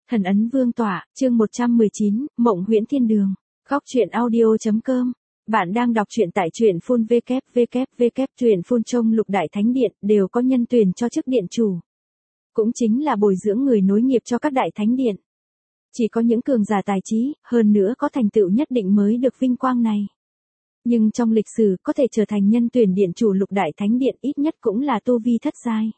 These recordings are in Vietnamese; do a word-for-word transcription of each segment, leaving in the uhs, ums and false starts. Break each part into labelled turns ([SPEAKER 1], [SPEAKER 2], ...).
[SPEAKER 1] Thần ấn vương tọa, chương một trăm mười chín, Mộng huyễn thiên đường. Góc truyện audio.com. Bạn đang đọc truyện tại truyện full www truyện full trong lục đại thánh điện đều có nhân tuyển cho chức điện chủ. Cũng chính là bồi dưỡng người nối nghiệp cho các đại thánh điện. Chỉ có những cường giả tài trí, hơn nữa có thành tựu nhất định mới được vinh quang này. Nhưng trong lịch sử có thể trở thành nhân tuyển điện chủ lục đại thánh điện ít nhất cũng là tu vi thất giai.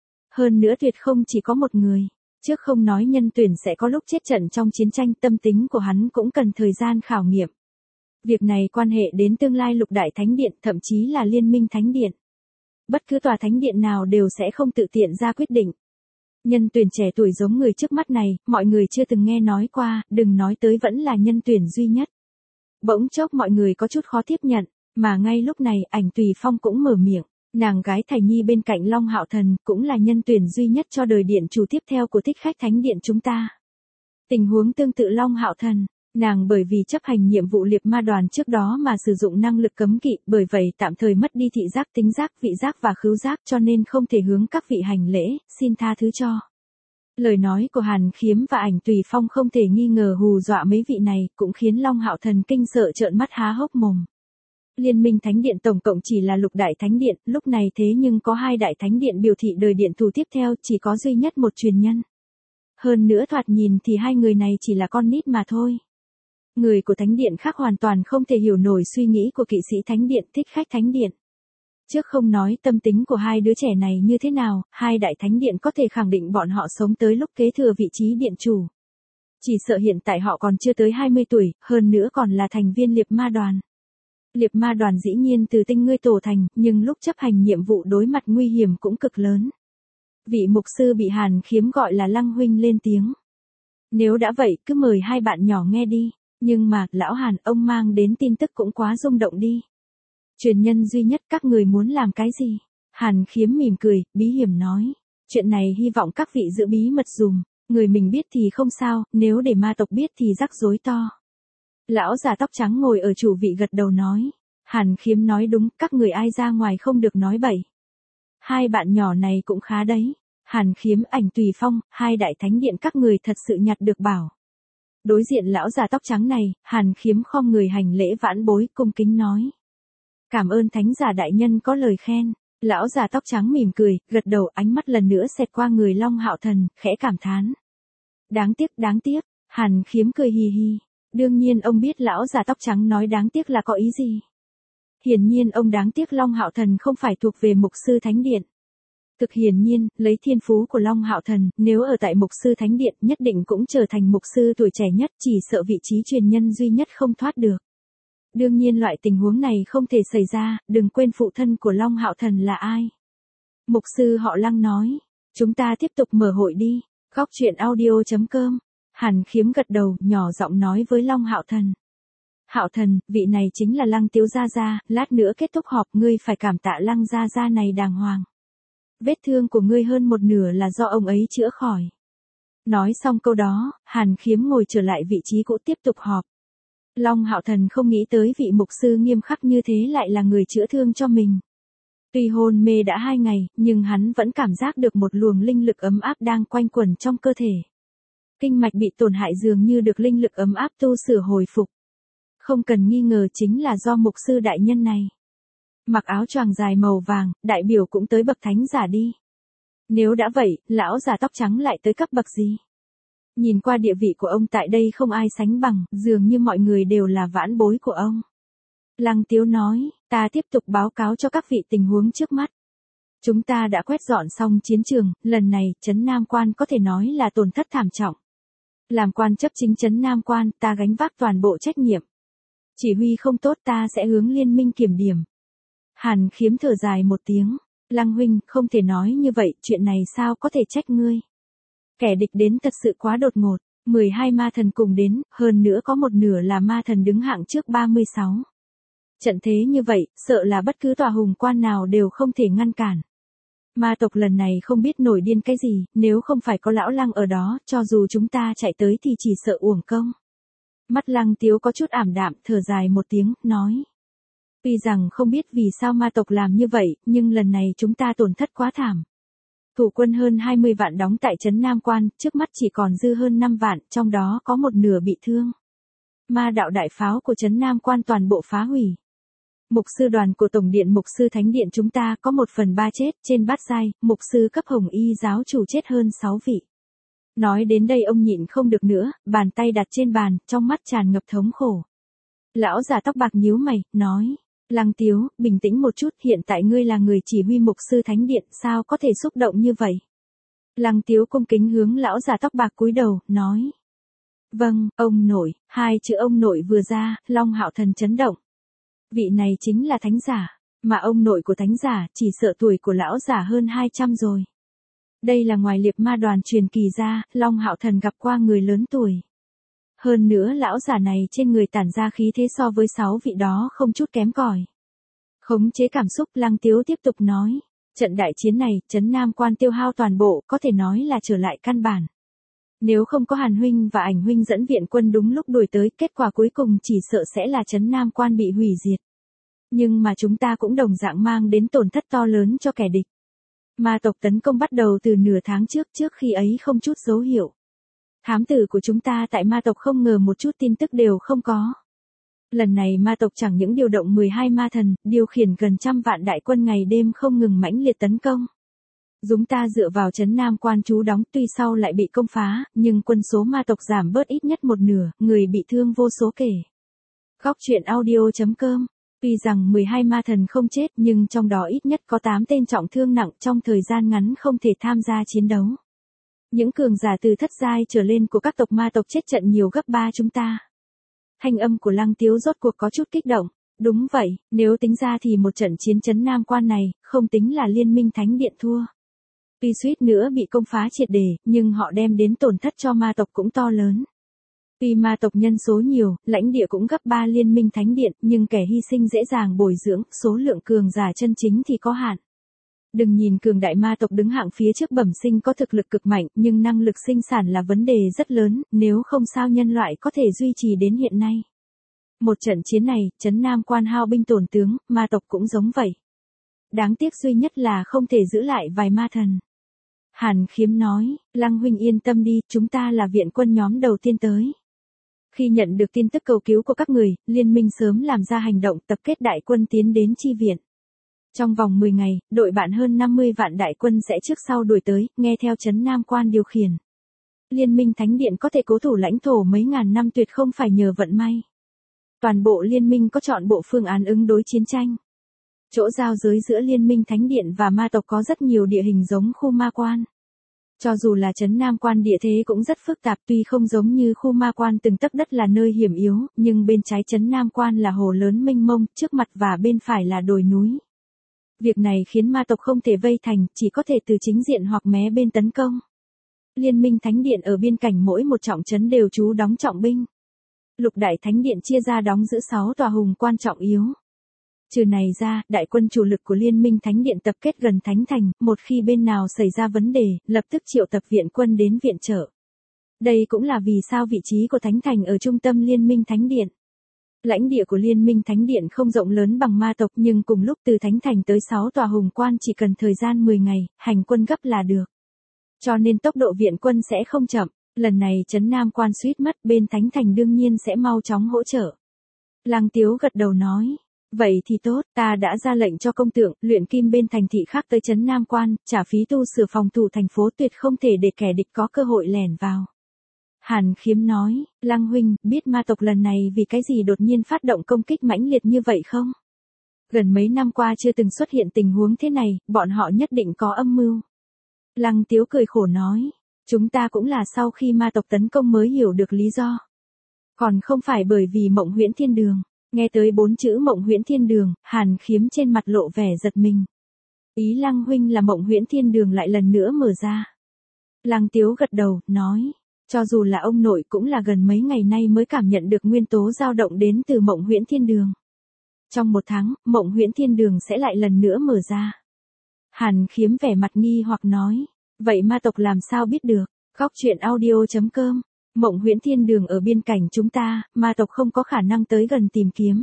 [SPEAKER 1] Hơn nữa tuyệt không chỉ có một người. Trước không nói nhân tuyển sẽ có lúc chết trận trong chiến tranh, tâm tính của hắn cũng cần thời gian khảo nghiệm. Việc này quan hệ đến tương lai lục đại thánh điện, thậm chí là liên minh thánh điện. Bất cứ tòa thánh điện nào đều sẽ không tự tiện ra quyết định. Nhân tuyển trẻ tuổi giống người trước mắt này, mọi người chưa từng nghe nói qua, đừng nói tới vẫn là nhân tuyển duy nhất. Bỗng chốc mọi người có chút khó tiếp nhận, mà ngay lúc này Ảnh Tùy Phong cũng mở miệng. Nàng gái Thải Nhi bên cạnh Long Hạo Thần cũng là nhân tuyển duy nhất cho đời điện chủ tiếp theo của Thích Khách Thánh Điện chúng ta. Tình huống tương tự Long Hạo Thần, nàng bởi vì chấp hành nhiệm vụ liệp ma đoàn trước đó mà sử dụng năng lực cấm kỵ, bởi vậy tạm thời mất đi thị giác, tính giác, vị giác và khứu giác, cho nên không thể hướng các vị hành lễ, xin tha thứ cho. Lời nói của Hàn Khiếm và Ảnh Tùy Phong không thể nghi ngờ hù dọa mấy vị này, cũng khiến Long Hạo Thần kinh sợ trợn mắt há hốc mồm. Liên minh thánh điện tổng cộng chỉ là lục đại thánh điện, lúc này thế nhưng có hai đại thánh điện biểu thị đời điện thủ tiếp theo, chỉ có duy nhất một truyền nhân. Hơn nữa thoạt nhìn thì hai người này chỉ là con nít mà thôi. Người của thánh điện khác hoàn toàn không thể hiểu nổi suy nghĩ của kỵ sĩ thánh điện, Thích Khách Thánh Điện. Trước không nói tâm tính của hai đứa trẻ này như thế nào, hai đại thánh điện có thể khẳng định bọn họ sống tới lúc kế thừa vị trí điện chủ. Chỉ sợ hiện tại họ còn chưa tới hai mươi tuổi, hơn nữa còn là thành viên liệp ma đoàn. Liệp ma đoàn dĩ nhiên từ tinh ngươi tổ thành, nhưng lúc chấp hành nhiệm vụ đối mặt nguy hiểm cũng cực lớn. Vị mục sư bị Hàn Khiếm gọi là Lăng huynh lên tiếng. Nếu đã vậy, cứ mời hai bạn nhỏ nghe đi. Nhưng mà, lão Hàn, ông mang đến tin tức cũng quá rung động đi. Truyền nhân duy nhất, các người muốn làm cái gì? Hàn Khiếm mỉm cười, bí hiểm nói. Chuyện này hy vọng các vị giữ bí mật dùm. Người mình biết thì không sao, nếu để ma tộc biết thì rắc rối to. Lão già tóc trắng ngồi ở chủ vị gật đầu nói. Hàn Khiếm nói đúng, các người ai ra ngoài không được nói bậy. Hai bạn nhỏ này cũng khá đấy. Hàn Khiếm, Ảnh Tùy Phong, hai đại thánh điện các người thật sự nhặt được bảo. Đối diện lão già tóc trắng này, Hàn Khiếm khom người hành lễ vãn bối, cung kính nói. Cảm ơn thánh giả đại nhân có lời khen. Lão già tóc trắng mỉm cười, gật đầu, ánh mắt lần nữa xẹt qua người Long Hạo Thần, khẽ cảm thán. Đáng tiếc, đáng tiếc. Hàn Khiếm cười hì hì. Đương nhiên ông biết lão già tóc trắng nói đáng tiếc là có ý gì. Hiển nhiên ông đáng tiếc Long Hạo Thần không phải thuộc về mục sư thánh điện. Thực hiển nhiên, lấy thiên phú của Long Hạo Thần, nếu ở tại mục sư thánh điện nhất định cũng trở thành mục sư tuổi trẻ nhất, chỉ sợ vị trí truyền nhân duy nhất không thoát được. Đương nhiên loại tình huống này không thể xảy ra, đừng quên phụ thân của Long Hạo Thần là ai. Mục sư họ Lăng nói, chúng ta tiếp tục mở hội đi. Góc truyện audio.com. Hàn Khiếm gật đầu, nhỏ giọng nói với Long Hạo Thần. Hạo Thần, vị này chính là Lăng Tiếu Gia Gia, lát nữa kết thúc họp ngươi phải cảm tạ Lăng Gia Gia này đàng hoàng. Vết thương của ngươi hơn một nửa là do ông ấy chữa khỏi. Nói xong câu đó, Hàn Khiếm ngồi trở lại vị trí cũ tiếp tục họp. Long Hạo Thần không nghĩ tới vị mục sư nghiêm khắc như thế lại là người chữa thương cho mình. Tuy hôn mê đã hai ngày, nhưng hắn vẫn cảm giác được một luồng linh lực ấm áp đang quanh quẩn trong cơ thể. Kinh mạch bị tổn hại dường như được linh lực ấm áp tu sửa hồi phục. Không cần nghi ngờ chính là do mục sư đại nhân này. Mặc áo choàng dài màu vàng, đại biểu cũng tới bậc thánh giả đi. Nếu đã vậy, lão già tóc trắng lại tới cấp bậc gì? Nhìn qua địa vị của ông tại đây không ai sánh bằng, dường như mọi người đều là vãn bối của ông. Lăng Tiếu nói, ta tiếp tục báo cáo cho các vị tình huống trước mắt. Chúng ta đã quét dọn xong chiến trường, lần này, trấn Nam Quan có thể nói là tổn thất thảm trọng. Làm quan chấp chính trấn Nam Quan, ta gánh vác toàn bộ trách nhiệm. Chỉ huy không tốt ta sẽ hướng liên minh kiểm điểm. Hàn Khiếm thở dài một tiếng. Lăng huynh, không thể nói như vậy, chuyện này sao có thể trách ngươi. Kẻ địch đến thật sự quá đột ngột. mười hai ma thần cùng đến, hơn nữa có một nửa là ma thần đứng hạng trước ba mươi sáu. Trận thế như vậy, sợ là bất cứ tòa hùng quan nào đều không thể ngăn cản. Ma tộc lần này không biết nổi điên cái gì, nếu không phải có lão Lăng ở đó, cho dù chúng ta chạy tới thì chỉ sợ uổng công. Mắt Lăng Tiếu có chút ảm đạm, thở dài một tiếng, nói. Tuy rằng không biết vì sao ma tộc làm như vậy, nhưng lần này chúng ta tổn thất quá thảm. Thủ quân hơn hai mươi vạn đóng tại trấn Nam Quan, trước mắt chỉ còn dư hơn năm vạn, trong đó có một nửa bị thương. Ma đạo đại pháo của trấn Nam Quan toàn bộ phá hủy. Mục sư đoàn của Tổng điện Mục sư Thánh điện chúng ta có một phần ba chết, trên bát giai, mục sư cấp Hồng Y giáo chủ chết hơn sáu vị. Nói đến đây ông nhịn không được nữa, bàn tay đặt trên bàn, trong mắt tràn ngập thống khổ. Lão già tóc bạc nhíu mày, nói, Lăng Tiếu, bình tĩnh một chút, hiện tại ngươi là người chỉ huy Mục sư Thánh điện, sao có thể xúc động như vậy? Lăng Tiếu cung kính hướng lão già tóc bạc cúi đầu, nói. Vâng, ông nội, hai chữ ông nội vừa ra, Long Hạo Thần chấn động. Vị này chính là thánh giả, mà ông nội của thánh giả, chỉ sợ tuổi của lão giả hơn hai trăm rồi. Đây là ngoài liệp ma đoàn truyền kỳ ra, Long Hạo Thần gặp qua người lớn tuổi. Hơn nữa lão giả này trên người tản ra khí thế so với sáu vị đó không chút kém cỏi. Khống chế cảm xúc, Lăng Tiếu tiếp tục nói, trận đại chiến này, trấn Nam Quan tiêu hao toàn bộ, có thể nói là trở lại căn bản. Nếu không có Hàn huynh và Ảnh huynh dẫn viện quân đúng lúc đuổi tới, kết quả cuối cùng chỉ sợ sẽ là trấn Nam Quan bị hủy diệt. Nhưng mà chúng ta cũng đồng dạng mang đến tổn thất to lớn cho kẻ địch. Ma tộc tấn công bắt đầu từ nửa tháng trước, trước khi ấy không chút dấu hiệu. Thám tử của chúng ta tại ma tộc không ngờ một chút tin tức đều không có. Lần này ma tộc chẳng những điều động mười hai ma thần, điều khiển gần trăm vạn đại quân ngày đêm không ngừng mãnh liệt tấn công. Chúng ta dựa vào trấn Nam Quan trú đóng, tuy sau lại bị công phá, nhưng quân số ma tộc giảm bớt ít nhất một nửa, người bị thương vô số kể. Góc truyện audio chấm com. Tuy rằng mười hai ma thần không chết nhưng trong đó ít nhất có tám tên trọng thương nặng, trong thời gian ngắn không thể tham gia chiến đấu. Những cường giả từ thất giai trở lên của các tộc ma tộc chết trận nhiều gấp ba chúng ta. Thanh âm của Lăng Tiếu rốt cuộc có chút kích động. Đúng vậy, nếu tính ra thì một trận chiến trấn Nam Quan này, không tính là Liên minh Thánh điện thua. Tuy suýt nữa bị công phá triệt để, nhưng họ đem đến tổn thất cho ma tộc cũng to lớn. Tuy ma tộc nhân số nhiều, lãnh địa cũng gấp ba Liên minh Thánh điện, nhưng kẻ hy sinh dễ dàng bồi dưỡng, số lượng cường giả chân chính thì có hạn. Đừng nhìn cường đại ma tộc đứng hạng phía trước bẩm sinh có thực lực cực mạnh, nhưng năng lực sinh sản là vấn đề rất lớn, nếu không sao nhân loại có thể duy trì đến hiện nay. Một trận chiến này, trấn Nam Quan hao binh tổn tướng, ma tộc cũng giống vậy. Đáng tiếc duy nhất là không thể giữ lại vài ma thần. Hàn Khiếm nói, Lăng huynh yên tâm đi, chúng ta là viện quân nhóm đầu tiên tới. Khi nhận được tin tức cầu cứu của các người, liên minh sớm làm ra hành động tập kết đại quân tiến đến chi viện. Trong vòng mười ngày, đội bạn hơn năm mươi vạn đại quân sẽ trước sau đuổi tới, nghe theo trấn Nam Quan điều khiển. Liên minh Thánh điện có thể cố thủ lãnh thổ mấy ngàn năm tuyệt không phải nhờ vận may. Toàn bộ liên minh có chọn bộ phương án ứng đối chiến tranh. Chỗ giao giới giữa Liên minh Thánh điện và ma tộc có rất nhiều địa hình giống khu ma quan. Cho dù là trấn Nam Quan địa thế cũng rất phức tạp, tuy không giống như khu ma quan từng tấc đất là nơi hiểm yếu, nhưng bên trái trấn Nam Quan là hồ lớn mênh mông, trước mặt và bên phải là đồi núi. Việc này khiến ma tộc không thể vây thành, chỉ có thể từ chính diện hoặc mé bên tấn công. Liên minh Thánh điện ở biên cảnh mỗi một trọng trấn đều trú đóng trọng binh. Lục đại Thánh điện chia ra đóng giữ sáu tòa hùng quan trọng yếu. Trừ này ra, đại quân chủ lực của Liên minh Thánh điện tập kết gần Thánh thành, một khi bên nào xảy ra vấn đề, lập tức triệu tập viện quân đến viện trợ. Đây cũng là vì sao vị trí của Thánh thành ở trung tâm Liên minh Thánh điện. Lãnh địa của Liên minh Thánh điện không rộng lớn bằng ma tộc, nhưng cùng lúc từ Thánh thành tới sáu tòa hùng quan chỉ cần thời gian mười ngày, hành quân gấp là được. Cho nên tốc độ viện quân sẽ không chậm, lần này trấn Nam Quan suýt mất, bên Thánh thành đương nhiên sẽ mau chóng hỗ trợ. Lăng Tiếu gật đầu nói, vậy thì tốt, ta đã ra lệnh cho công tượng, luyện kim bên thành thị khác tới trấn Nam Quan, trả phí tu sửa phòng thủ thành phố, tuyệt không thể để kẻ địch có cơ hội lẻn vào. Hàn Khiếm nói, Lăng huynh, biết ma tộc lần này vì cái gì đột nhiên phát động công kích mãnh liệt như vậy không? Gần mấy năm qua chưa từng xuất hiện tình huống thế này, bọn họ nhất định có âm mưu. Lăng Tiếu cười khổ nói, chúng ta cũng là sau khi ma tộc tấn công mới hiểu được lý do. Còn không phải bởi vì Mộng Huyễn Thiên Đường. Nghe tới bốn chữ Mộng Huyễn Thiên Đường, Hàn Khiếm trên mặt lộ vẻ giật mình. Ý Lăng huynh là Mộng Huyễn Thiên Đường lại lần nữa mở ra. Lăng Tiếu gật đầu, nói, cho dù là ông nội cũng là gần mấy ngày nay mới cảm nhận được nguyên tố dao động đến từ Mộng Huyễn Thiên Đường. Trong một tháng, Mộng Huyễn Thiên Đường sẽ lại lần nữa mở ra. Hàn Khiếm vẻ mặt nghi hoặc nói, vậy ma tộc làm sao biết được? Góc truyện audio chấm com. Mộng Huyễn Thiên Đường ở biên cảnh chúng ta, ma tộc không có khả năng tới gần tìm kiếm.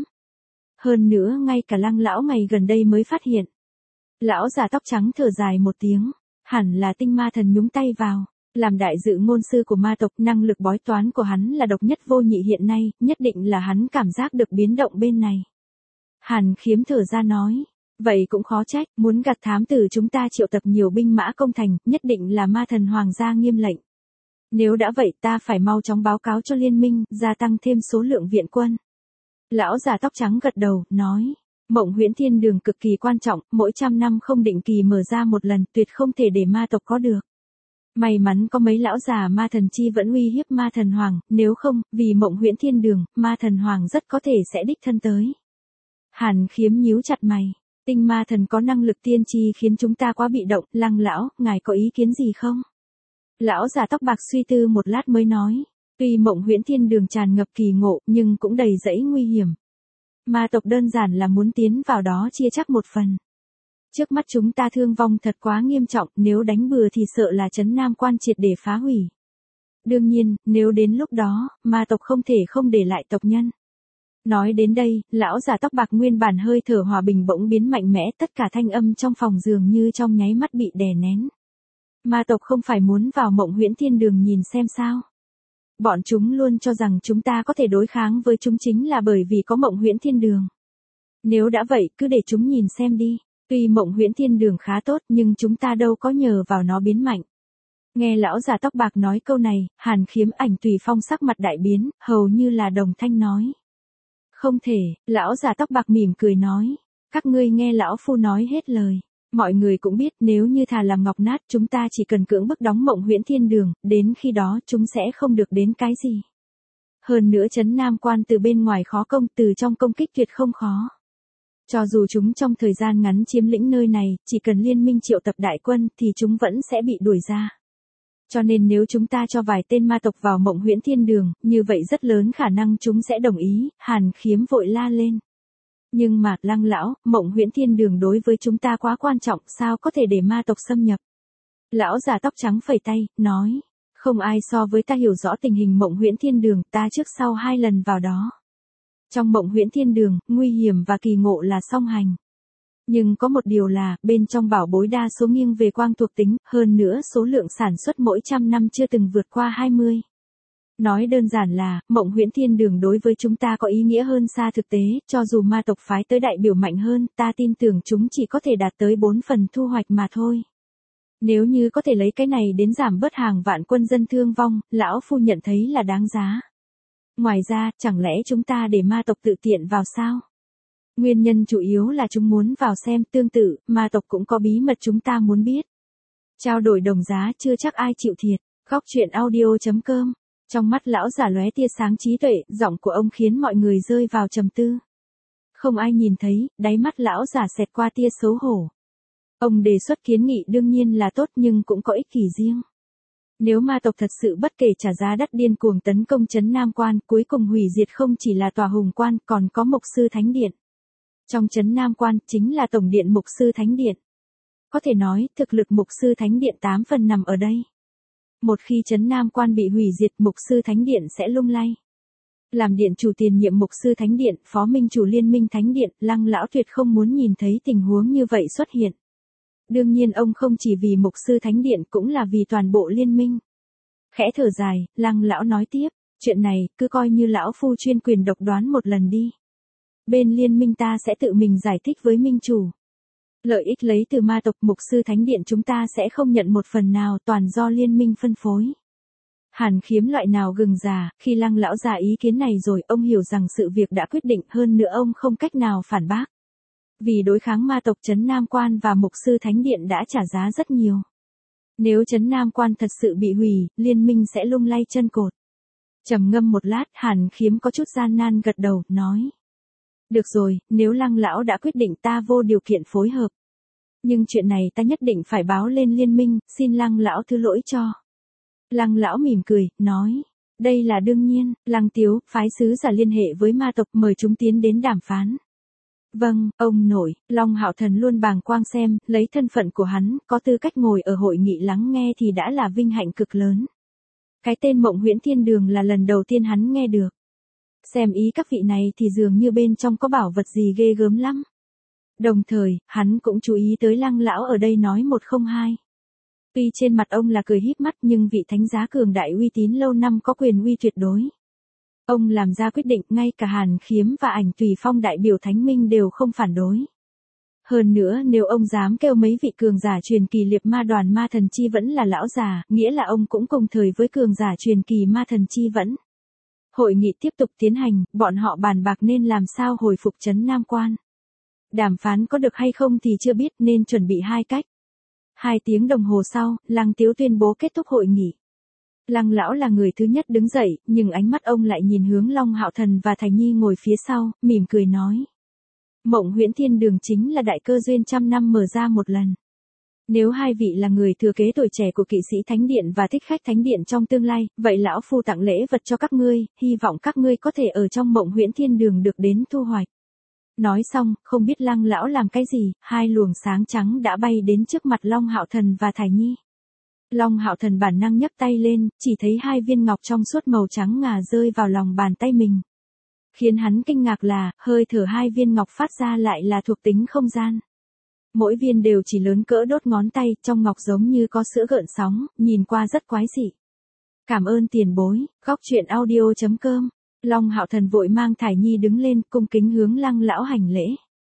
[SPEAKER 1] Hơn nữa ngay cả Lăng lão ngày gần đây mới phát hiện. Lão già tóc trắng thở dài một tiếng. Hẳn là tinh ma thần nhúng tay vào. Làm đại dự ngôn sư của ma tộc, năng lực bói toán của hắn là độc nhất vô nhị hiện nay, nhất định là hắn cảm giác được biến động bên này. Hàn Khiếm thở ra nói, vậy cũng khó trách, muốn gặt thám tử chúng ta triệu tập nhiều binh mã công thành, nhất định là ma thần hoàng gia nghiêm lệnh. Nếu đã vậy ta phải mau chóng báo cáo cho liên minh, gia tăng thêm số lượng viện quân. Lão già tóc trắng gật đầu, nói, Mộng Huyễn Thiên Đường cực kỳ quan trọng, mỗi trăm năm không định kỳ mở ra một lần, tuyệt không thể để ma tộc có được. May mắn có mấy lão già ma thần chi vẫn uy hiếp ma thần hoàng, nếu không, vì Mộng Huyễn Thiên Đường, ma thần hoàng rất có thể sẽ đích thân tới. Hàn Khiếm nhíu chặt mày, tinh ma thần có năng lực tiên tri khiến chúng ta quá bị động, Lăng lão, ngài có ý kiến gì không? Lão già tóc bạc suy tư một lát mới nói, tuy Mộng Huyễn Thiên Đường tràn ngập kỳ ngộ nhưng cũng đầy rẫy nguy hiểm. Ma tộc đơn giản là muốn tiến vào đó chia chắc một phần. Trước mắt chúng ta thương vong thật quá nghiêm trọng, nếu đánh bừa thì sợ là trấn Nam Quan triệt để phá hủy. Đương nhiên, nếu đến lúc đó, ma tộc không thể không để lại tộc nhân. Nói đến đây, lão già tóc bạc nguyên bản hơi thở hòa bình bỗng biến mạnh mẽ, tất cả thanh âm trong phòng dường như trong nháy mắt bị đè nén. Ma tộc không phải muốn vào Mộng Huyễn Thiên Đường nhìn xem sao? Bọn chúng luôn cho rằng chúng ta có thể đối kháng với chúng chính là bởi vì có Mộng Huyễn Thiên Đường. Nếu đã vậy, cứ để chúng nhìn xem đi. Tuy Mộng Huyễn Thiên Đường khá tốt nhưng chúng ta đâu có nhờ vào nó biến mạnh. Nghe lão già tóc bạc nói câu này, Hàn Khiếm Ảnh Tùy Phong sắc mặt đại biến, hầu như là đồng thanh nói. Không thể, lão già tóc bạc mỉm cười nói. Các ngươi nghe lão phu nói hết lời. Mọi người cũng biết nếu như thà làm ngọc nát chúng ta chỉ cần cưỡng bức đóng Mộng Huyễn Thiên Đường, đến khi đó chúng sẽ không được đến cái gì. Hơn nữa trấn Nam Quan từ bên ngoài khó công, từ trong công kích tuyệt không khó. Cho dù chúng trong thời gian ngắn chiếm lĩnh nơi này, chỉ cần liên minh triệu tập đại quân thì chúng vẫn sẽ bị đuổi ra. Cho nên nếu chúng ta cho vài tên ma tộc vào Mộng Huyễn Thiên Đường, như vậy rất lớn khả năng chúng sẽ đồng ý, Hàn Khiếm vội la lên. Nhưng mà, Lăng lão, Mộng Huyễn Thiên Đường đối với chúng ta quá quan trọng, sao có thể để ma tộc xâm nhập? Lão già tóc trắng phẩy tay, nói, không ai so với ta hiểu rõ tình hình Mộng Huyễn Thiên Đường, ta trước sau hai lần vào đó. Trong Mộng Huyễn Thiên Đường, nguy hiểm và kỳ ngộ là song hành. Nhưng có một điều là, bên trong bảo bối đa số nghiêng về quang thuộc tính, hơn nữa số lượng sản xuất mỗi trăm năm chưa từng vượt qua hai mươi. Nói đơn giản là, Mộng Huyễn Thiên Đường đối với chúng ta có ý nghĩa hơn xa thực tế, cho dù ma tộc phái tới đại biểu mạnh hơn, ta tin tưởng chúng chỉ có thể đạt tới bốn phần thu hoạch mà thôi. Nếu như có thể lấy cái này đến giảm bớt hàng vạn quân dân thương vong, lão phu nhận thấy là đáng giá. Ngoài ra, chẳng lẽ chúng ta để ma tộc tự tiện vào sao? Nguyên nhân chủ yếu là chúng muốn vào xem, tương tự, ma tộc cũng có bí mật chúng ta muốn biết. Trao đổi đồng giá chưa chắc ai chịu thiệt. Góc truyện audio chấm com. Trong mắt lão giả lóe tia sáng trí tuệ, giọng của ông khiến mọi người rơi vào trầm tư. Không ai nhìn thấy, đáy mắt lão giả xẹt qua tia xấu hổ. Ông đề xuất kiến nghị đương nhiên là tốt nhưng cũng có ích kỷ riêng. Nếu ma tộc thật sự bất kể trả giá đắt điên cuồng tấn công trấn Nam Quan, cuối cùng hủy diệt không chỉ là tòa hùng quan, còn có Mục Sư Thánh Điện. Trong trấn Nam Quan, chính là tổng điện Mục Sư Thánh Điện. Có thể nói, thực lực Mục Sư Thánh Điện tám phần nằm ở đây. Một khi trấn Nam Quan bị hủy diệt, Mục Sư Thánh Điện sẽ lung lay. Làm điện chủ tiền nhiệm Mục Sư Thánh Điện, phó minh chủ Liên minh Thánh Điện, Lăng lão tuyệt không muốn nhìn thấy tình huống như vậy xuất hiện. Đương nhiên ông không chỉ vì Mục Sư Thánh Điện cũng là vì toàn bộ liên minh. Khẽ thở dài, Lăng lão nói tiếp, chuyện này, cứ coi như lão phu chuyên quyền độc đoán một lần đi. Bên liên minh ta sẽ tự mình giải thích với minh chủ. Lợi ích lấy từ ma tộc Mục Sư Thánh Điện chúng ta sẽ không nhận một phần nào, toàn do liên minh phân phối. Hàn Khiếm loại nào gừng già, khi Lăng lão ra ý kiến này rồi, ông hiểu rằng sự việc đã quyết định, hơn nữa ông không cách nào phản bác. Vì đối kháng ma tộc trấn Nam Quan và Mục Sư Thánh Điện đã trả giá rất nhiều. Nếu trấn Nam Quan thật sự bị hủy, liên minh sẽ lung lay chân cột. Trầm ngâm một lát, Hàn Khiếm có chút gian nan gật đầu, nói. Được rồi, nếu Lăng lão đã quyết định ta vô điều kiện phối hợp. Nhưng chuyện này ta nhất định phải báo lên liên minh, xin Lăng lão thứ lỗi cho. Lăng lão mỉm cười, nói. Đây là đương nhiên, Lăng Tiếu, phái sứ giả liên hệ với ma tộc mời chúng tiến đến đàm phán. Vâng, ông nội, Long Hạo Thần luôn bàng quang xem, lấy thân phận của hắn, có tư cách ngồi ở hội nghị lắng nghe thì đã là vinh hạnh cực lớn. Cái tên Mộng Huyễn Thiên Đường là lần đầu tiên hắn nghe được. Xem ý các vị này thì dường như bên trong có bảo vật gì ghê gớm lắm. Đồng thời, hắn cũng chú ý tới Lăng lão ở đây nói một không hai. Tuy trên mặt ông là cười híp mắt nhưng vị thánh giá cường đại uy tín lâu năm có quyền uy tuyệt đối. Ông làm ra quyết định, ngay cả Hàn Khiếm và Ảnh Tùy Phong đại biểu Thánh Minh đều không phản đối. Hơn nữa nếu ông dám kêu mấy vị cường giả truyền kỳ liệp ma đoàn ma thần chi vẫn là lão già, nghĩa là ông cũng cùng thời với cường giả truyền kỳ ma thần chi vẫn. Hội nghị tiếp tục tiến hành, bọn họ bàn bạc nên làm sao hồi phục trấn Nam Quan. Đàm phán có được hay không thì chưa biết nên chuẩn bị hai cách. Hai tiếng đồng hồ sau, Lăng Tiếu tuyên bố kết thúc hội nghị. Lăng lão là người thứ nhất đứng dậy, nhưng ánh mắt ông lại nhìn hướng Long Hạo Thần và Thải Nhi ngồi phía sau, mỉm cười nói. Mộng Huyễn Thiên Đường chính là đại cơ duyên trăm năm mở ra một lần. Nếu hai vị là người thừa kế tuổi trẻ của kỵ sĩ Thánh Điện và thích khách Thánh Điện trong tương lai, vậy lão phu tặng lễ vật cho các ngươi, hy vọng các ngươi có thể ở trong Mộng Huyễn Thiên Đường được đến thu hoạch. Nói xong, không biết Lăng lão làm cái gì, hai luồng sáng trắng đã bay đến trước mặt Long Hạo Thần và Thải Nhi. Long Hạo Thần bản năng nhấc tay lên, chỉ thấy hai viên ngọc trong suốt màu trắng ngà rơi vào lòng bàn tay mình. Khiến hắn kinh ngạc là, hơi thở hai viên ngọc phát ra lại là thuộc tính không gian. Mỗi viên đều chỉ lớn cỡ đốt ngón tay, trong ngọc giống như có sữa gợn sóng, nhìn qua rất quái dị. Cảm ơn tiền bối, góc truyện audio chấm com. Long Hạo Thần vội mang Thải Nhi đứng lên, cung kính hướng Lăng lão hành lễ.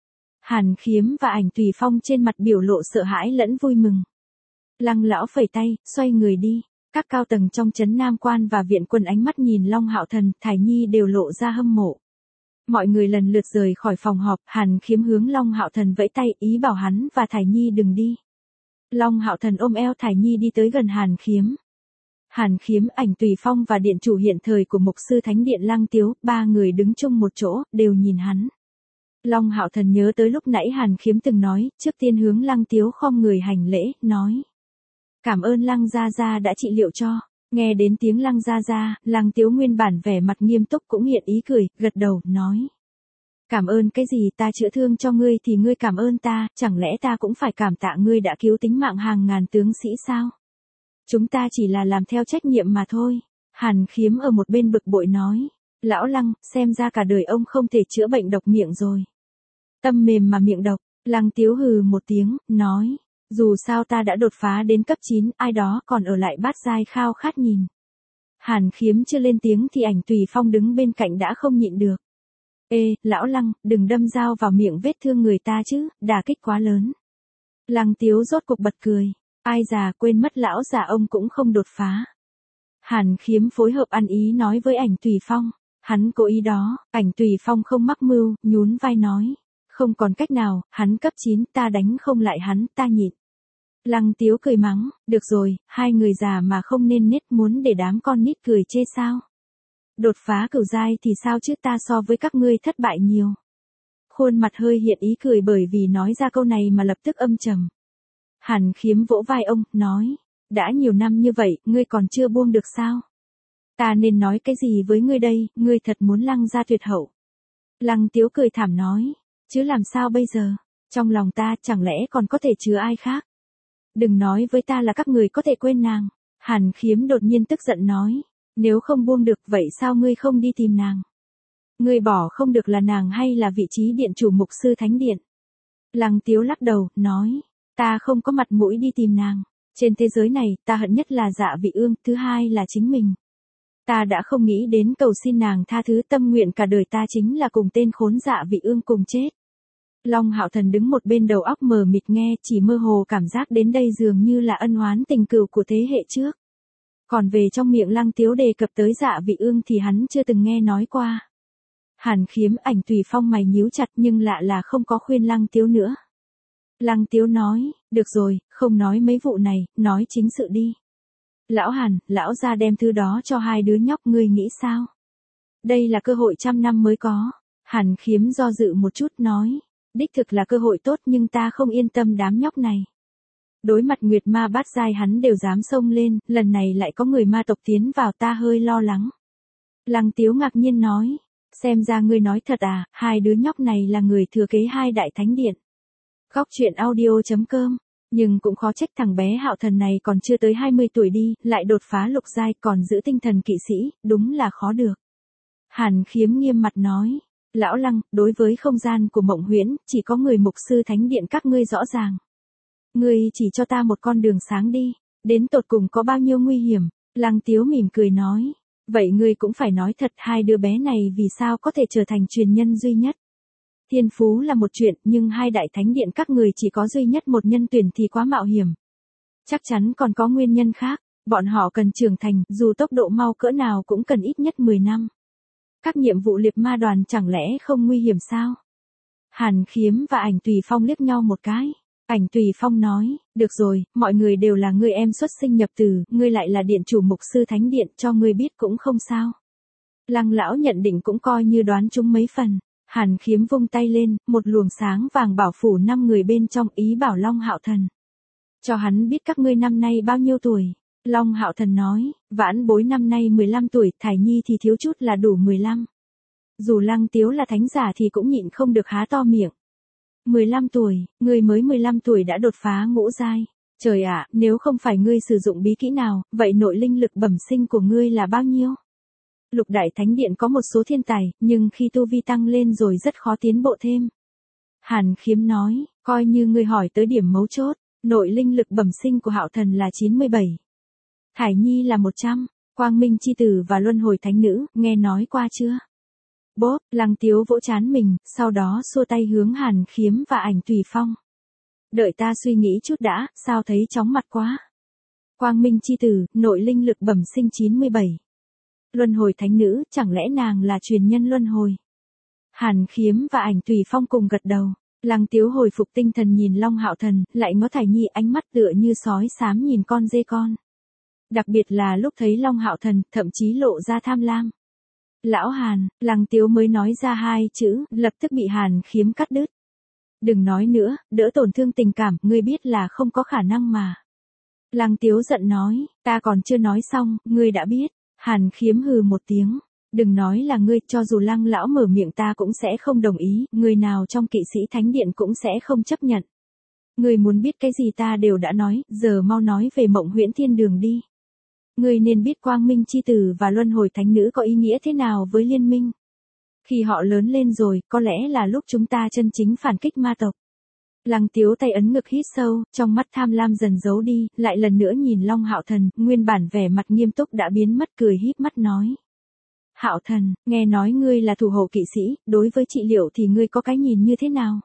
[SPEAKER 1] Hàn Khiếm và Ảnh Tùy Phong trên mặt biểu lộ sợ hãi lẫn vui mừng. Lăng lão phẩy tay, xoay người đi. Các cao tầng trong trấn Nam Quan và viện quân ánh mắt nhìn Long Hạo Thần, Thải Nhi đều lộ ra hâm mộ. Mọi người lần lượt rời khỏi phòng họp, Hàn Khiếm hướng Long Hạo Thần vẫy tay, ý bảo hắn và Thải Nhi đừng đi. Long Hạo Thần ôm eo Thải Nhi đi tới gần Hàn Khiếm. Hàn Khiếm, Ảnh Tùy Phong và điện chủ hiện thời của mục sư Thánh Điện Lăng Tiếu, ba người đứng chung một chỗ, đều nhìn hắn. Long Hạo Thần nhớ tới lúc nãy Hàn Khiếm từng nói, trước tiên hướng Lăng Tiếu khom người hành lễ, nói. Cảm ơn Lăng Gia Gia đã trị liệu cho. Nghe đến tiếng Lăng Gia Gia, Lăng Tiếu nguyên bản vẻ mặt nghiêm túc cũng hiện ý cười, gật đầu, nói. Cảm ơn cái gì, ta chữa thương cho ngươi thì ngươi cảm ơn ta, chẳng lẽ ta cũng phải cảm tạ ngươi đã cứu tính mạng hàng ngàn tướng sĩ sao? Chúng ta chỉ là làm theo trách nhiệm mà thôi. Hàn Khiếm ở một bên bực bội nói. Lão Lăng, xem ra cả đời ông không thể chữa bệnh độc miệng rồi. Tâm mềm mà miệng độc, Lăng Tiếu hừ một tiếng, nói. Dù sao ta đã đột phá đến cấp chín, ai đó còn ở lại bát giai khao khát nhìn. Hàn Khiếm chưa lên tiếng thì Ảnh Tùy Phong đứng bên cạnh đã không nhịn được. Ê, lão Lăng, đừng đâm dao vào miệng vết thương người ta chứ, đả kích quá lớn. Lăng Tiếu rốt cục bật cười. Ai già quên mất lão già ông cũng không đột phá. Hàn Khiếm phối hợp ăn ý nói với Ảnh Tùy Phong. Hắn cố ý đó, Ảnh Tùy Phong không mắc mưu, nhún vai nói. Không còn cách nào, hắn cấp chín, ta đánh không lại hắn, ta nhịn. Lăng Tiếu cười mắng, được rồi, hai người già mà không nên nết muốn để đám con nít cười chê sao. Đột phá cửu giai thì sao chứ, ta so với các ngươi thất bại nhiều. Khuôn mặt hơi hiện ý cười bởi vì nói ra câu này mà lập tức âm trầm. Hàn Khiếm vỗ vai ông, nói, đã nhiều năm như vậy, ngươi còn chưa buông được sao? Ta nên nói cái gì với ngươi đây, ngươi thật muốn Lăng gia tuyệt hậu. Lăng Tiếu cười thảm nói, chứ làm sao bây giờ, trong lòng ta chẳng lẽ còn có thể chứa ai khác? Đừng nói với ta là các người có thể quên nàng. Hàn Khiếm đột nhiên tức giận nói, nếu không buông được vậy sao ngươi không đi tìm nàng? Ngươi bỏ không được là nàng hay là vị trí điện chủ mục sư Thánh Điện? Lăng Tiếu lắc đầu, nói, ta không có mặt mũi đi tìm nàng. Trên thế giới này, ta hận nhất là Dạ Vị Ương, thứ hai là chính mình. Ta đã không nghĩ đến cầu xin nàng tha thứ, tâm nguyện cả đời ta chính là cùng tên khốn Dạ Vị Ương cùng chết. Long Hạo Thần đứng một bên đầu óc mờ mịt nghe, chỉ mơ hồ cảm giác đến đây dường như là ân oán tình cừu của thế hệ trước. Còn về trong miệng Lăng Tiếu đề cập tới Dạ Vị Ương thì hắn chưa từng nghe nói qua. Hàn Khiếm, Ảnh Tùy Phong mày nhíu chặt nhưng lạ là không có khuyên Lăng Tiếu nữa. Lăng Tiếu nói, được rồi, không nói mấy vụ này, nói chính sự đi. Lão Hàn, lão gia đem thứ đó cho hai đứa nhóc, ngươi nghĩ sao? Đây là cơ hội trăm năm mới có. Hàn Khiếm do dự một chút nói, đích thực là cơ hội tốt nhưng ta không yên tâm đám nhóc này. Đối mặt Nguyệt Ma bát giai hắn đều dám xông lên, lần này lại có người ma tộc tiến vào, ta hơi lo lắng. Lăng Tiếu ngạc nhiên nói, xem ra ngươi nói thật à, hai đứa nhóc này là người thừa kế hai đại thánh điện. Góc truyện audio chấm com, nhưng cũng khó trách thằng bé Hạo Thần này còn chưa tới hai mươi tuổi đi, lại đột phá lục giai còn giữ tinh thần kỵ sĩ, đúng là khó được. Hàn Khiếm nghiêm mặt nói, lão Lăng, đối với không gian của Mộng Huyễn, chỉ có người mục sư Thánh Điện các ngươi rõ ràng. Ngươi chỉ cho ta một con đường sáng đi. Đến tột cùng có bao nhiêu nguy hiểm? Lăng Tiếu mỉm cười nói. Vậy ngươi cũng phải nói thật, hai đứa bé này vì sao có thể trở thành truyền nhân duy nhất? Thiên phú là một chuyện, nhưng hai đại thánh điện các người chỉ có duy nhất một nhân tuyển thì quá mạo hiểm. Chắc chắn còn có nguyên nhân khác, bọn họ cần trưởng thành, dù tốc độ mau cỡ nào cũng cần ít nhất mười năm. Các nhiệm vụ liệt ma đoàn chẳng lẽ không nguy hiểm sao? Hàn Khiếm và Ảnh Tùy Phong liếc nhau một cái. Ảnh Tùy Phong nói, được rồi, mọi người đều là ngươi em xuất sinh nhập từ, ngươi lại là điện chủ mục sư thánh điện, cho ngươi biết cũng không sao. Lăng lão nhận định cũng coi như đoán trúng mấy phần. Hàn Khiếm vung tay lên, một luồng sáng vàng bảo phủ năm người bên trong, ý bảo Long Hạo Thần. Cho hắn biết các ngươi năm nay bao nhiêu tuổi. Long Hạo Thần nói, vãn bối năm nay mười lăm tuổi, Thải Nhi thì thiếu chút là đủ mười lăm. Dù Lăng Tiếu là thánh giả thì cũng nhịn không được há to miệng. mười lăm tuổi, ngươi mới mười lăm tuổi đã đột phá ngũ giai. Trời ạ, nếu không phải ngươi sử dụng bí kỹ nào, vậy nội linh lực bẩm sinh của ngươi là bao nhiêu? Lục đại thánh điện có một số thiên tài, nhưng khi tu vi tăng lên rồi rất khó tiến bộ thêm. Hàn Khiếm nói, coi như ngươi hỏi tới điểm mấu chốt, nội linh lực bẩm sinh của Hạo Thần là chín mươi bảy. Thải Nhi là một trăm, Quang Minh chi tử và Luân Hồi thánh nữ, nghe nói qua chưa? Bốp, Lăng Tiếu vỗ trán mình, sau đó xua tay hướng Hàn Khiếm và Ảnh Tùy Phong. Đợi ta suy nghĩ chút đã, sao thấy chóng mặt quá. Quang Minh chi tử, nội linh lực bẩm sinh chín mươi bảy. Luân Hồi thánh nữ, chẳng lẽ nàng là truyền nhân luân hồi? Hàn Khiếm và Ảnh Tùy Phong cùng gật đầu. Lăng Tiếu hồi phục tinh thần nhìn Long Hạo Thần, lại ngó Thải Nhi, ánh mắt tựa như sói xám nhìn con dê con. Đặc biệt là lúc thấy Long Hạo Thần, thậm chí lộ ra tham lam. Lão Hàn, Lăng Tiếu mới nói ra hai chữ, lập tức bị Hàn Khiếm cắt đứt. Đừng nói nữa, đỡ tổn thương tình cảm, ngươi biết là không có khả năng mà. Lăng Tiếu giận nói, ta còn chưa nói xong, ngươi đã biết. Hàn Khiếm hừ một tiếng. Đừng nói là ngươi, cho dù Lăng lão mở miệng ta cũng sẽ không đồng ý, người nào trong kỵ sĩ thánh điện cũng sẽ không chấp nhận. Ngươi muốn biết cái gì ta đều đã nói, giờ mau nói về Mộng Huyễn Thiên Đường đi. Ngươi nên biết Quang Minh chi tử và Luân Hồi thánh nữ có ý nghĩa thế nào với liên minh. Khi họ lớn lên rồi, có lẽ là lúc chúng ta chân chính phản kích ma tộc. Lăng Tiếu tay ấn ngực hít sâu, trong mắt tham lam dần giấu đi, lại lần nữa nhìn Long Hạo Thần, nguyên bản vẻ mặt nghiêm túc đã biến mất, cười híp mắt nói. Hạo Thần, nghe nói ngươi là thủ hộ kỵ sĩ, đối với trị liệu thì ngươi có cái nhìn như thế nào?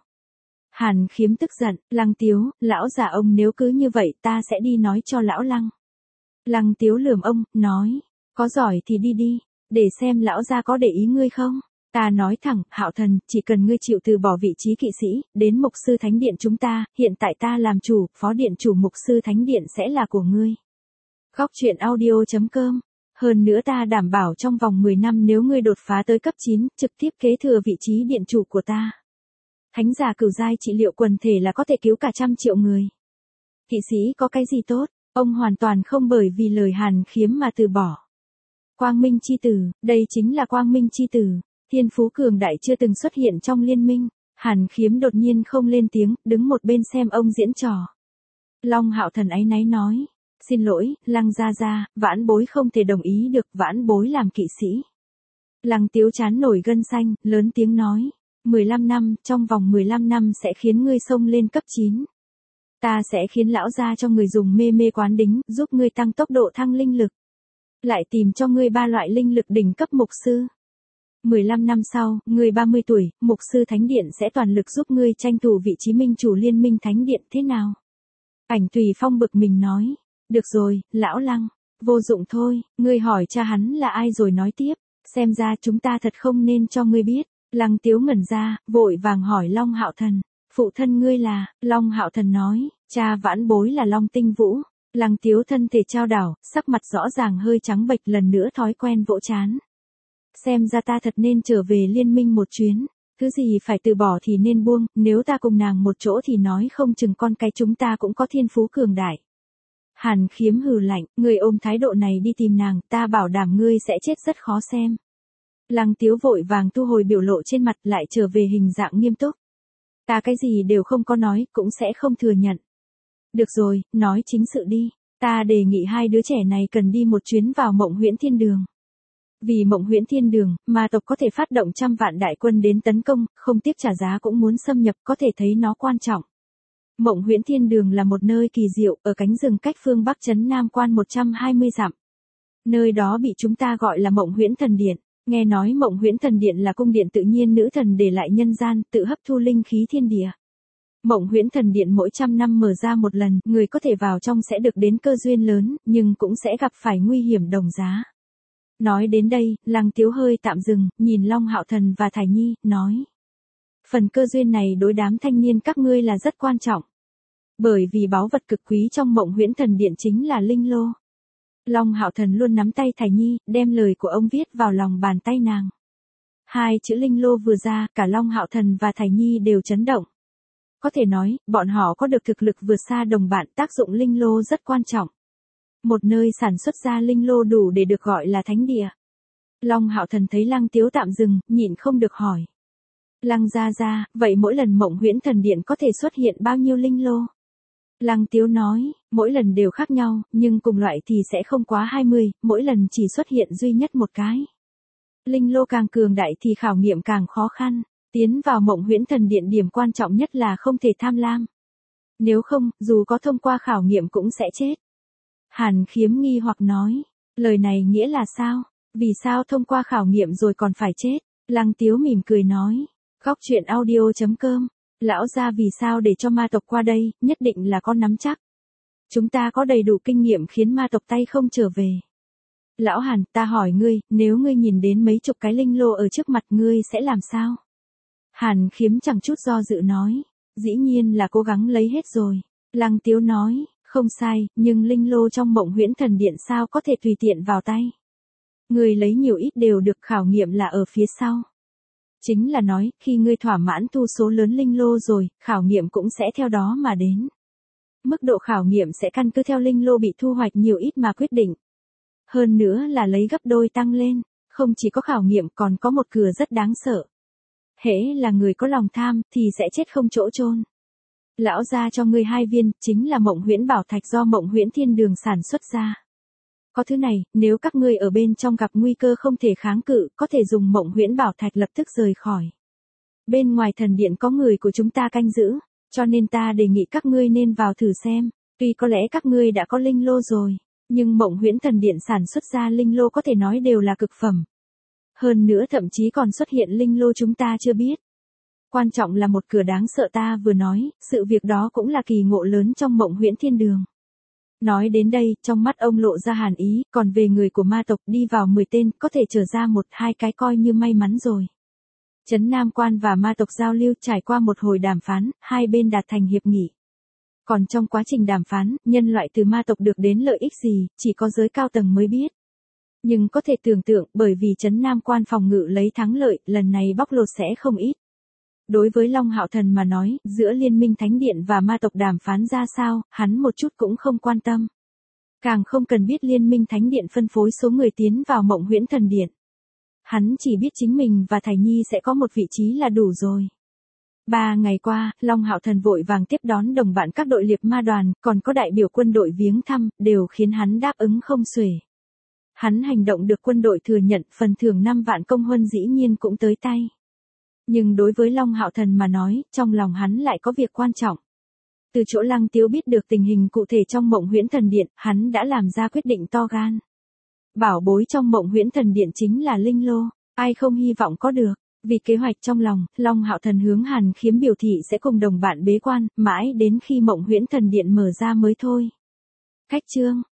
[SPEAKER 1] Hàn Khiếm tức giận, Lăng Tiếu, lão già ông nếu cứ như vậy ta sẽ đi nói cho lão Lăng. Lăng Tiếu lườm ông, nói, có giỏi thì đi đi, để xem lão gia có để ý ngươi không? Ta nói thẳng, Hạo Thần, chỉ cần ngươi chịu từ bỏ vị trí kỵ sĩ, đến mục sư thánh điện chúng ta, hiện tại ta làm chủ, phó điện chủ mục sư thánh điện sẽ là của ngươi. Góc truyện audio chấm com. Hơn nữa ta đảm bảo trong vòng mười năm nếu ngươi đột phá tới cấp chín, trực tiếp kế thừa vị trí điện chủ của ta. Thánh giả cửu giai trị liệu quần thể là có thể cứu cả trăm triệu người. Kỵ sĩ có cái gì tốt, ông hoàn toàn không bởi vì lời Hàn Khiếm mà từ bỏ. Quang Minh chi tử, đây chính là Quang Minh chi tử. Thiên phú cường đại chưa từng xuất hiện trong liên minh. Hàn Khiếm đột nhiên không lên tiếng, đứng một bên xem ông diễn trò. Long Hạo Thần áy náy nói, xin lỗi, Lăng gia gia, vãn bối không thể đồng ý được, vãn bối làm kỵ sĩ. Lăng Tiếu chán nổi gân xanh, lớn tiếng nói, mười lăm năm, trong vòng mười lăm năm sẽ khiến ngươi xông lên cấp chín. Ta sẽ khiến lão gia cho người dùng mê mê quán đính, giúp ngươi tăng tốc độ thăng linh lực. Lại tìm cho ngươi ba loại linh lực đỉnh cấp mục sư. mười lăm năm sau, ngươi ba mươi tuổi, mục sư thánh điện sẽ toàn lực giúp ngươi tranh thủ vị trí minh chủ liên minh thánh điện thế nào? Ảnh Tùy Phong bực mình nói, được rồi, lão Lăng, vô dụng thôi, ngươi hỏi cha hắn là ai rồi nói tiếp, xem ra chúng ta thật không nên cho ngươi biết. Lăng Tiếu ngẩn ra, vội vàng hỏi Long Hạo Thần, phụ thân ngươi là? Long Hạo Thần nói, cha vãn bối là Long Tinh Vũ. Lăng Tiếu thân thể trao đảo, sắc mặt rõ ràng hơi trắng bệch, lần nữa thói quen vỗ trán. Xem ra ta thật nên trở về liên minh một chuyến, thứ gì phải từ bỏ thì nên buông, nếu ta cùng nàng một chỗ thì nói không chừng con cái chúng ta cũng có thiên phú cường đại. Hàn Khiếm hừ lạnh, ngươi ôm thái độ này đi tìm nàng, ta bảo đảm ngươi sẽ chết rất khó xem. Lăng Tiếu vội vàng thu hồi biểu lộ trên mặt, lại trở về hình dạng nghiêm túc. Ta cái gì đều không có nói, cũng sẽ không thừa nhận. Được rồi, nói chính sự đi, ta đề nghị hai đứa trẻ này cần đi một chuyến vào Mộng Huyễn Thiên Đường. Vì Mộng Huyễn Thiên Đường, ma tộc có thể phát động trăm vạn đại quân đến tấn công, không tiếc trả giá cũng muốn xâm nhập, có thể thấy nó quan trọng. Mộng Huyễn Thiên Đường là một nơi kỳ diệu ở cánh rừng cách phương Bắc trấn Nam Quan một trăm hai mươi dặm. Nơi đó bị chúng ta gọi là Mộng Huyễn Thần Điện. Nghe nói Mộng Huyễn Thần Điện là cung điện tự nhiên nữ thần để lại nhân gian, tự hấp thu linh khí thiên địa. Mộng Huyễn Thần Điện mỗi trăm năm mở ra một lần, người có thể vào trong sẽ được đến cơ duyên lớn, nhưng cũng sẽ gặp phải nguy hiểm đồng giá. Nói đến đây, Lăng Tiếu hơi tạm dừng, nhìn Long Hạo Thần và Thải Nhi, nói. Phần cơ duyên này đối đám thanh niên các ngươi là rất quan trọng. Bởi vì báu vật cực quý trong Mộng Huyễn Thần Điện chính là linh lô. Long Hạo Thần luôn nắm tay Thải Nhi, đem lời của ông viết vào lòng bàn tay nàng. Hai chữ linh lô vừa ra, cả Long Hạo Thần và Thải Nhi đều chấn động. Có thể nói, bọn họ có được thực lực vượt xa đồng bạn, tác dụng linh lô rất quan trọng. Một nơi sản xuất ra linh lô đủ để được gọi là thánh địa. Long Hạo Thần thấy Lăng Tiếu tạm dừng, nhịn không được hỏi. Lăng gia gia, vậy mỗi lần Mộng Huyễn Thần Điện có thể xuất hiện bao nhiêu linh lô? Lăng Tiếu nói, mỗi lần đều khác nhau, nhưng cùng loại thì sẽ không quá hai mươi, mỗi lần chỉ xuất hiện duy nhất một cái. Linh lô càng cường đại thì khảo nghiệm càng khó khăn. Tiến vào Mộng Huyễn Thần Điện điểm quan trọng nhất là không thể tham lam. Nếu không, dù có thông qua khảo nghiệm cũng sẽ chết. Hàn Khiếm nghi hoặc nói, lời này nghĩa là sao? Vì sao thông qua khảo nghiệm rồi còn phải chết? Lăng Tiếu mỉm cười nói, góc truyện audio chấm com, lão gia vì sao để cho ma tộc qua đây, nhất định là có nắm chắc. Chúng ta có đầy đủ kinh nghiệm khiến ma tộc tay không trở về. Lão Hàn, ta hỏi ngươi, nếu ngươi nhìn đến mấy chục cái linh lô ở trước mặt ngươi sẽ làm sao? Hàn Khiếm chẳng chút do dự nói, dĩ nhiên là cố gắng lấy hết rồi. Lăng Tiếu nói, không sai, nhưng linh lô trong Mộng Huyễn Thần Điện sao có thể tùy tiện vào tay. Ngươi lấy nhiều ít đều được, khảo nghiệm là ở phía sau. Chính là nói, khi ngươi thỏa mãn thu số lớn linh lô rồi, khảo nghiệm cũng sẽ theo đó mà đến. Mức độ khảo nghiệm sẽ căn cứ theo linh lô bị thu hoạch nhiều ít mà quyết định. Hơn nữa là lấy gấp đôi tăng lên, không chỉ có khảo nghiệm còn có một cửa rất đáng sợ. Hễ là người có lòng tham thì sẽ chết không chỗ chôn. Lão gia cho ngươi hai viên, chính là Mộng Huyễn Bảo Thạch do Mộng Huyễn Thiên Đường sản xuất ra. Có thứ này, nếu các ngươi ở bên trong gặp nguy cơ không thể kháng cự, có thể dùng Mộng Huyễn Bảo Thạch lập tức rời khỏi. Bên ngoài thần điện có người của chúng ta canh giữ, cho nên ta đề nghị các ngươi nên vào thử xem. Tuy có lẽ các ngươi đã có linh lô rồi, nhưng Mộng Huyễn Thần Điện sản xuất ra linh lô có thể nói đều là cực phẩm. Hơn nữa thậm chí còn xuất hiện linh lô chúng ta chưa biết. Quan trọng là một cửa đáng sợ ta vừa nói, sự việc đó cũng là kỳ ngộ lớn trong Mộng Huyễn Thiên Đường. Nói đến đây, trong mắt ông lộ ra hàn ý, còn về người của ma tộc đi vào mười tên, có thể trở ra một hai cái coi như may mắn rồi. Trấn Nam Quan và ma tộc giao lưu trải qua một hồi đàm phán, hai bên đạt thành hiệp nghị. Còn trong quá trình đàm phán, nhân loại từ ma tộc được đến lợi ích gì, chỉ có giới cao tầng mới biết. Nhưng có thể tưởng tượng, bởi vì Trấn Nam Quan phòng ngự lấy thắng lợi, lần này bóc lột sẽ không ít. Đối với Long Hạo Thần mà nói, giữa Liên minh Thánh Điện và ma tộc đàm phán ra sao, hắn một chút cũng không quan tâm. Càng không cần biết Liên minh Thánh Điện phân phối số người tiến vào Mộng Huyễn Thần Điện. Hắn chỉ biết chính mình và Thải Nhi sẽ có một vị trí là đủ rồi. Ba ngày qua, Long Hạo Thần vội vàng tiếp đón đồng bạn các đội liệp ma đoàn, còn có đại biểu quân đội viếng thăm, đều khiến hắn đáp ứng không xuể. Hắn hành động được quân đội thừa nhận, phần thưởng năm vạn công huân dĩ nhiên cũng tới tay. Nhưng đối với Long Hạo Thần mà nói, trong lòng hắn lại có việc quan trọng. Từ chỗ Lăng Tiếu biết được tình hình cụ thể trong Mộng Huyễn Thần Điện, hắn đã làm ra quyết định to gan. Bảo bối trong Mộng Huyễn Thần Điện chính là linh lô, ai không hy vọng có được. Vì kế hoạch trong lòng, Long Hạo Thần hướng Hàn Khiếm biểu thị sẽ cùng đồng bạn bế quan, mãi đến khi Mộng Huyễn Thần Điện mở ra mới thôi. Cách chương